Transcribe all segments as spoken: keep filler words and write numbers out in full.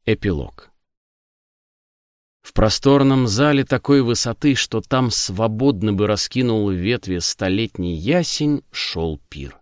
Эпилог. В просторном зале такой высоты, что там свободно бы раскинул ветви столетний ясень, шел пир.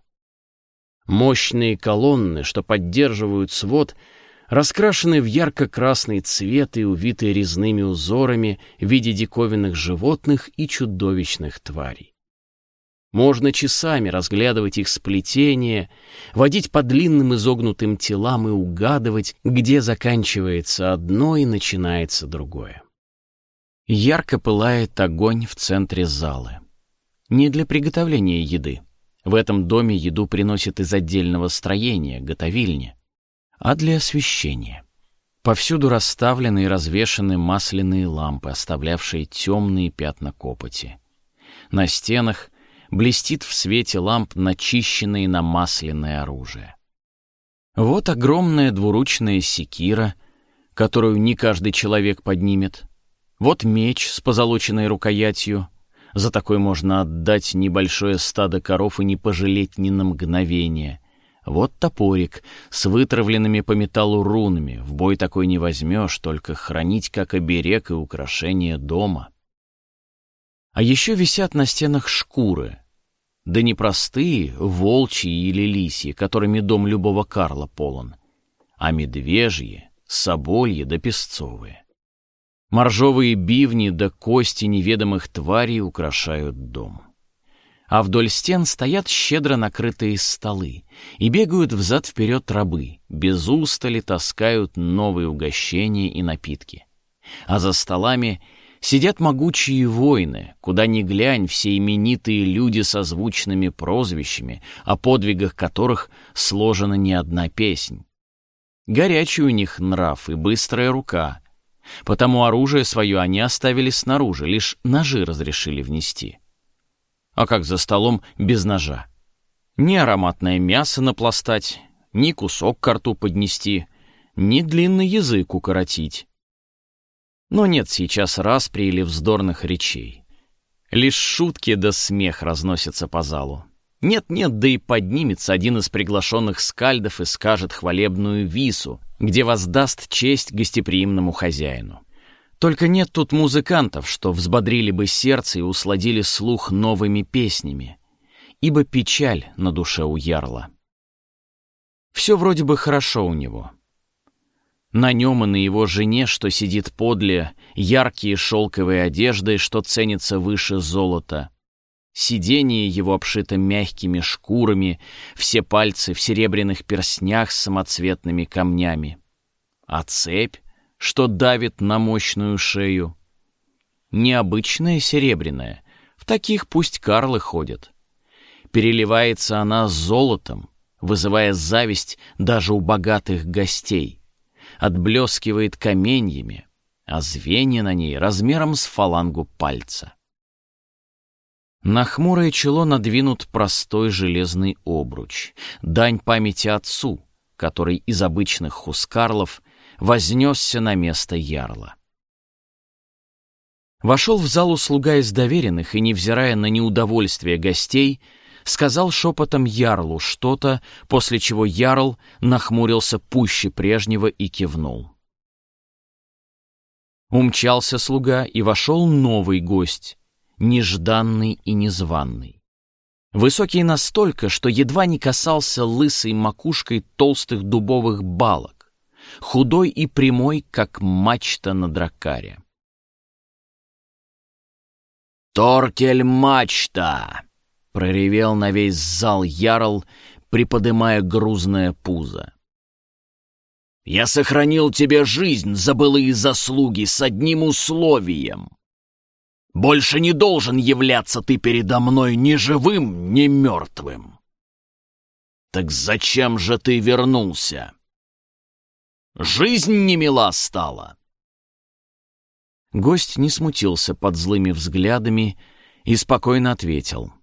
Мощные колонны, что поддерживают свод, раскрашены в ярко-красный цвет и увиты резными узорами в виде диковинных животных и чудовищных тварей. Можно часами разглядывать их сплетение, водить по длинным изогнутым телам и угадывать, где заканчивается одно и начинается другое. Ярко пылает огонь в центре зала. Не для приготовления еды. В этом доме еду приносят из отдельного строения, готовильни, а для освещения. Повсюду расставлены и развешаны масляные лампы, оставлявшие темные пятна копоти. На стенах блестит в свете ламп начищенное и намасленное оружие. Вот огромная двуручная секира, которую не каждый человек поднимет. Вот меч с позолоченной рукоятью. За такой можно отдать небольшое стадо коров и не пожалеть ни на мгновение. Вот топорик с вытравленными по металлу рунами. В бой такой не возьмешь, только хранить как оберег и украшение дома. А еще висят на стенах шкуры. Да не простые, волчьи или лисьи, которыми дом любого карла полон, а медвежьи, собольи да песцовые. Моржовые бивни да кости неведомых тварей украшают дом. А вдоль стен стоят щедро накрытые столы, и бегают взад-вперед рабы, без устали таскают новые угощения и напитки. А за столами сидят могучие воины, куда ни глянь, все именитые люди со звучными прозвищами, о подвигах которых сложена не одна песнь. Горячий у них нрав и быстрая рука, потому оружие свое они оставили снаружи, лишь ножи разрешили внести. А как за столом без ножа? Ни ароматное мясо напластать, ни кусок ко рту поднести, ни длинный язык укоротить. Но нет сейчас распри или вздорных речей. Лишь шутки да смех разносятся по залу. Нет-нет, да и поднимется один из приглашенных скальдов и скажет хвалебную вису, где воздаст честь гостеприимному хозяину. Только нет тут музыкантов, что взбодрили бы сердце и усладили слух новыми песнями, ибо печаль на душе у ярла. Все вроде бы хорошо у него. На нем и на его жене, что сидит подле, яркие шелковые одежды, что ценятся выше золота. Сиденье его обшито мягкими шкурами, все пальцы в серебряных перстнях с самоцветными камнями. А цепь, что давит на мощную шею, необычная серебряная, в таких пусть карлы ходят. Переливается она золотом, вызывая зависть даже у богатых гостей. Отблескивает каменьями, а звенья на ней размером с фалангу пальца. На хмурое чело надвинут простой железный обруч, дань памяти отцу, который из обычных хускарлов вознесся на место ярла. Вошел в залу слуга из доверенных и, невзирая на неудовольствие гостей, сказал шепотом ярлу что-то, после чего ярл нахмурился пуще прежнего и кивнул. Умчался слуга, и вошел новый гость, нежданный и незваный. Высокий настолько, что едва не касался лысой макушкой толстых дубовых балок, худой и прямой, как мачта на дракаре. «Торкель Мачта!» — проревел на весь зал ярл, приподымая грузное пузо. «Я сохранил тебе жизнь за былые заслуги с одним условием. Больше не должен являться ты передо мной ни живым, ни мертвым. Так зачем же ты вернулся? Жизнь не мила стала». Гость не смутился под злыми взглядами и спокойно ответил.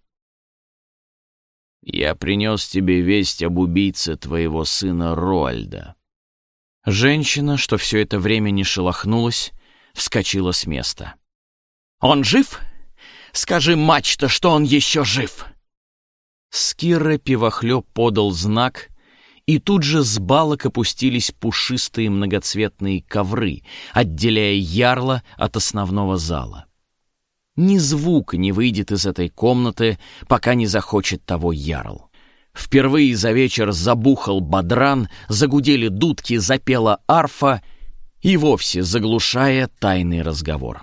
«Я принес тебе весть об убийце твоего сына Роальда». Женщина, что все это время не шелохнулась, вскочила с места. «Он жив? Скажи, мачта, что он еще жив!» Скирра Пивохлеб подал знак, и тут же с балок опустились пушистые многоцветные ковры, отделяя ярла от основного зала. Ни звука не выйдет из этой комнаты, пока не захочет того ярл. Впервые за вечер забухал бодран, загудели дудки, запела арфа, и вовсе заглушая тайный разговор.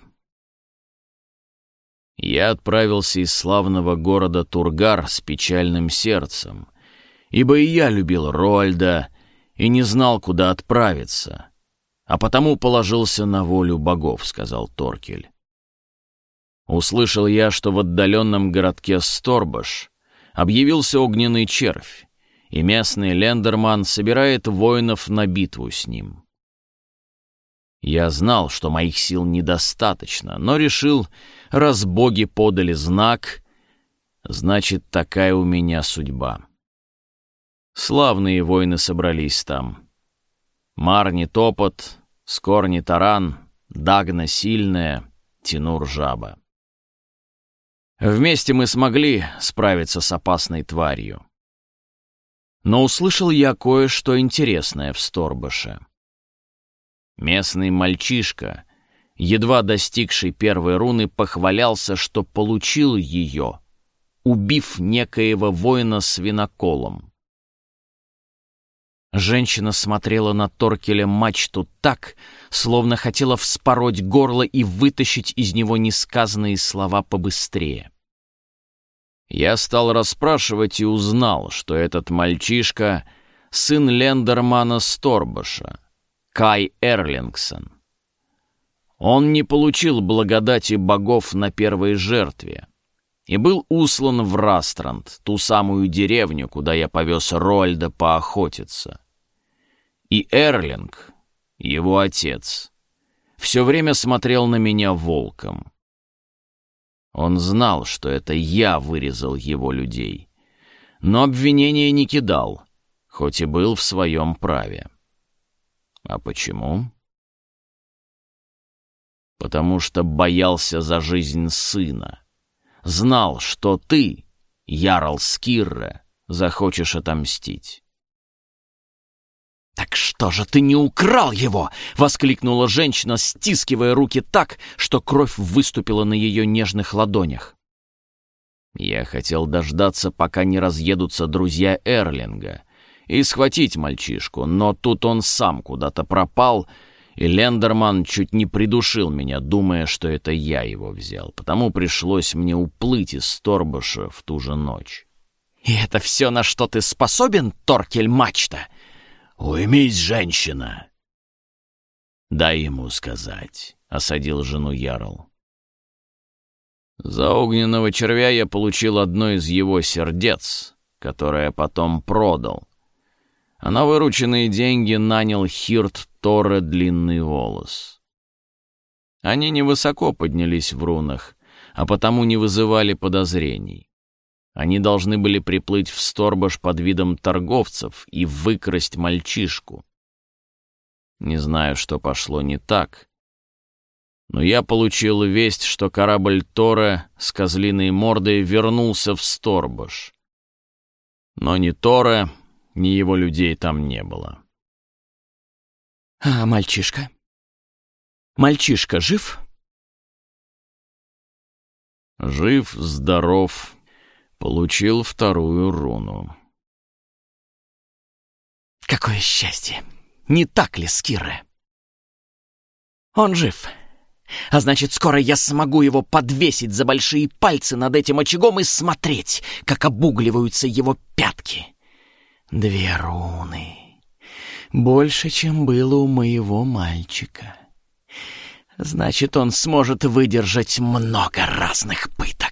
Я отправился из славного города Тургар с печальным сердцем, ибо и я любил Роальда и не знал, куда отправиться, а потому положился на волю богов, — сказал Торкель. Услышал я, что в отдаленном городке Сторбаш объявился огненный червь, и местный лендерман собирает воинов на битву с ним. Я знал, что моих сил недостаточно, но решил, раз боги подали знак, значит, такая у меня судьба. Славные воины собрались там. Марни Топот, Скорни Таран, Дагна Сильная, Тинур Жаба. Вместе мы смогли справиться с опасной тварью. Но услышал я кое-что интересное в Сторбаше. Местный мальчишка, едва достигший первой руны, похвалялся, что получил ее, убив некоего воина свиноколом. Женщина смотрела на Торкеля мачту так, словно хотела вспороть горло и вытащить из него несказанные слова побыстрее. Я стал расспрашивать и узнал, что этот мальчишка — сын лендермана Сторбаша, Кай Эрлингсон. Он не получил благодати богов на первой жертве и был услан в Растранд, ту самую деревню, куда я повез Роальда поохотиться. И Эрлинг, его отец, все время смотрел на меня волком. Он знал, что это я вырезал его людей, но обвинения не кидал, хоть и был в своем праве. А почему? Потому что боялся за жизнь сына. Знал, что ты, ярл Скирре, захочешь отомстить. «Так что же ты не украл его?» — воскликнула женщина, стискивая руки так, что кровь выступила на ее нежных ладонях. Я хотел дождаться, пока не разъедутся друзья Эрлинга, и схватить мальчишку, но тут он сам куда-то пропал, и лендерман чуть не придушил меня, думая, что это я его взял, потому пришлось мне уплыть из Сторбаша в ту же ночь. «И это все, на что ты способен, Торкель Мачта?» «Уймись, женщина!» «Дай ему сказать», — осадил жену ярл. За огненного червя я получил одно из его сердец, которое потом продал, а на вырученные деньги нанял Хирт Торе Длинный Волос. Они невысоко поднялись в рунах, а потому не вызывали подозрений. Они должны были приплыть в Сторбаш под видом торговцев и выкрасть мальчишку. Не знаю, что пошло не так, но я получил весть, что корабль Торе с козлиной мордой вернулся в Сторбаш. Но ни Торе, ни его людей там не было. «А мальчишка? Мальчишка жив?» «Жив, здоров. Получил вторую руну». «Какое счастье! Не так ли, Скирре?» «Он жив. А значит, скоро я смогу его подвесить за большие пальцы над этим очагом и смотреть, как обугливаются его пятки. Две руны. Больше, чем было у моего мальчика. Значит, он сможет выдержать много разных пыток».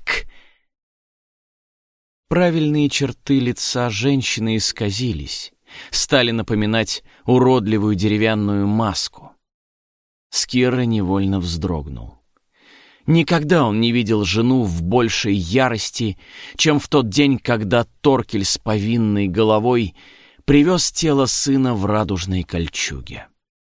Правильные черты лица женщины исказились, стали напоминать уродливую деревянную маску. Скирре невольно вздрогнул. Никогда он не видел жену в большей ярости, чем в тот день, когда Торкель с повинной головой привез тело сына в радужной кольчуге.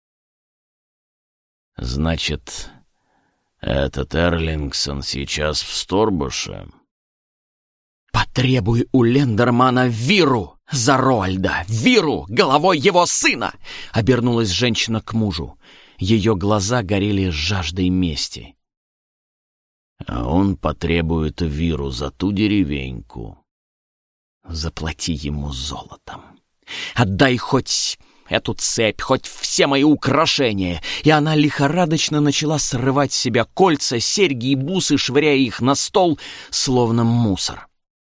«Значит, этот Эрлингсон сейчас в Сторбаше?» «Под «Потребуй у Лендермана Виру за Роальда! Виру, головой его сына!» — обернулась женщина к мужу. Ее глаза горели жаждой мести. «А он потребует Виру за ту деревеньку». «Заплати ему золотом. Отдай хоть эту цепь, хоть все мои украшения». И она лихорадочно начала срывать с себя кольца, серьги и бусы, швыряя их на стол, словно мусор.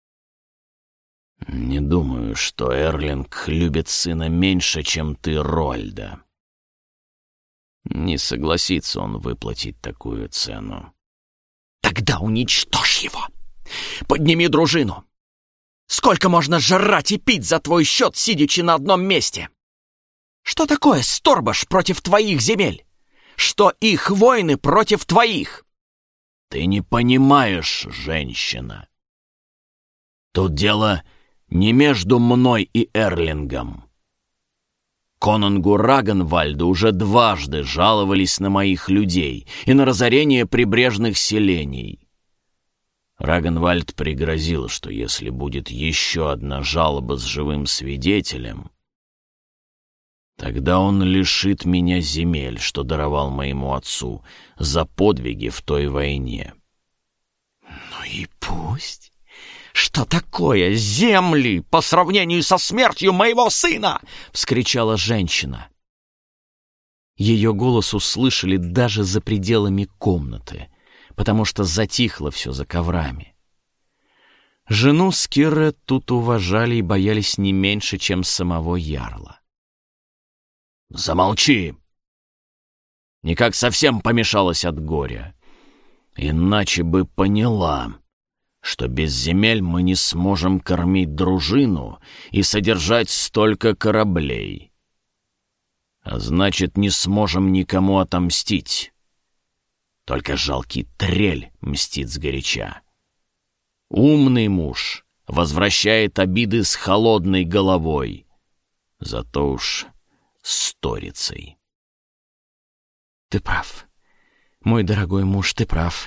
«Не думаю, что Эрлинг любит сына меньше, чем ты, Роальда. Не согласится он выплатить такую цену». «Тогда уничтожь его! Подними дружину! Сколько можно жрать и пить за твой счет, сидячи на одном месте? Что такое Сторбаш против твоих земель? Что их воины против твоих?» «Ты не понимаешь, женщина. Тут дело не между мной и Эрлингом. Конунгу Рагенвальду уже дважды жаловались на моих людей и на разорение прибрежных селений. Рагенвальд пригрозил, что если будет еще одна жалоба с живым свидетелем, тогда он лишит меня земель, что даровал моему отцу за подвиги в той войне». «Ну и пусть. Что такое земли по сравнению со смертью моего сына?» — вскричала женщина. Ее голос услышали даже за пределами комнаты, потому что затихло все за коврами. Жену Скирре тут уважали и боялись не меньше, чем самого ярла. «Замолчи!» Никак совсем помешалась от горя. Иначе бы поняла, что без земель мы не сможем кормить дружину и содержать столько кораблей. А значит, не сможем никому отомстить. Только жалкий трель мстит сгоряча. Умный муж возвращает обиды с холодной головой, зато уж с торицей. «Ты прав, мой дорогой муж, ты прав.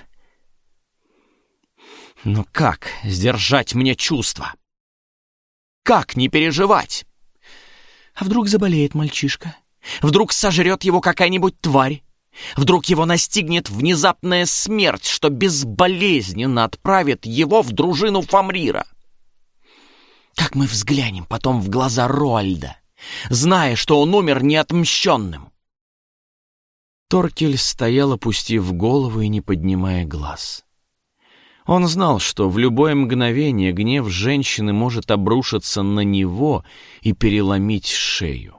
Но как сдержать мне чувства? Как не переживать? А вдруг заболеет мальчишка? Вдруг сожрет его какая-нибудь тварь? Вдруг его настигнет внезапная смерть, что безболезненно отправит его в дружину Фамрира? Как мы взглянем потом в глаза Роальда, зная, что он умер неотмщенным?» Торкель стоял, опустив голову и не поднимая глаз. Он знал, что в любое мгновение гнев женщины может обрушиться на него и переломить шею.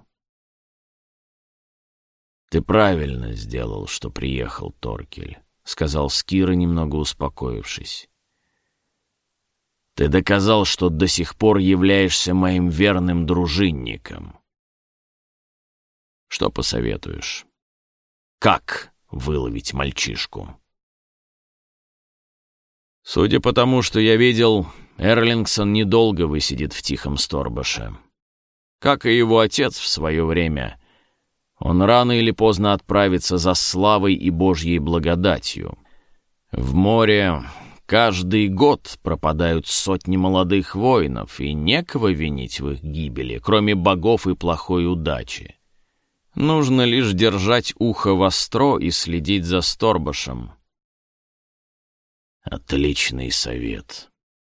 «Ты правильно сделал, что приехал, Торкель», — сказал Скирра, немного успокоившись. «Ты доказал, что до сих пор являешься моим верным дружинником. Что посоветуешь? Как выловить мальчишку?» «Судя по тому, что я видел, Эрлингсон недолго высидит в Тихом Сторбаше. Как и его отец в свое время, он рано или поздно отправится за славой и Божьей благодатью. В море каждый год пропадают сотни молодых воинов, и некого винить в их гибели, кроме богов и плохой удачи. Нужно лишь держать ухо востро и следить за Сторбашем». «Отличный совет.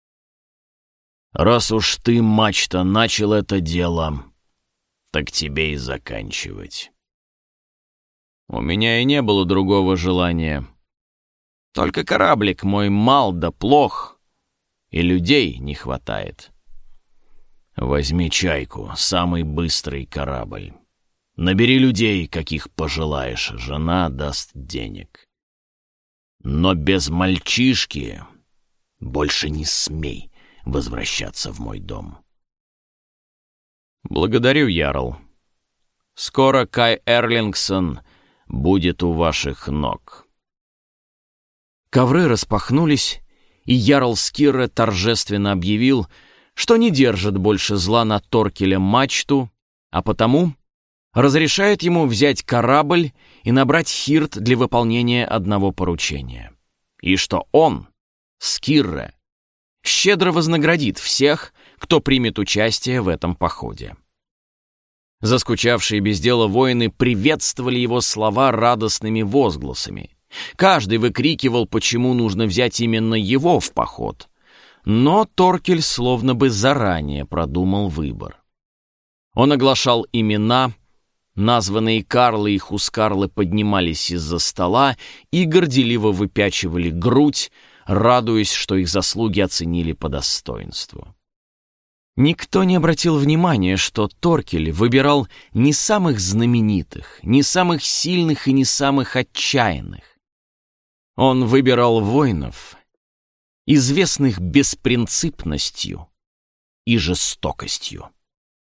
Раз уж ты, мачта, начал это дело, так тебе и заканчивать». «У меня и не было другого желания. Только кораблик мой мал да плох, и людей не хватает». «Возьми чайку, самый быстрый корабль. Набери людей, каких пожелаешь, жена даст денег. Но без мальчишки больше не смей возвращаться в мой дом». «Благодарю, ярл. Скоро Кай Эрлингсон будет у ваших ног». Ковры распахнулись, и ярл Скирре торжественно объявил, что не держит больше зла на Торкеля мачту, а потому разрешает ему взять корабль и набрать хирт для выполнения одного поручения. И что он, Скирре, щедро вознаградит всех, кто примет участие в этом походе. Заскучавшие без дела воины приветствовали его слова радостными возгласами. Каждый выкрикивал, почему нужно взять именно его в поход. Но Торкель словно бы заранее продумал выбор. Он оглашал имена, названные Карлы и Хускарлы поднимались из-за стола и горделиво выпячивали грудь, радуясь, что их заслуги оценили по достоинству. Никто не обратил внимания, что Торкель выбирал не самых знаменитых, не самых сильных и не самых отчаянных. Он выбирал воинов, известных беспринципностью и жестокостью.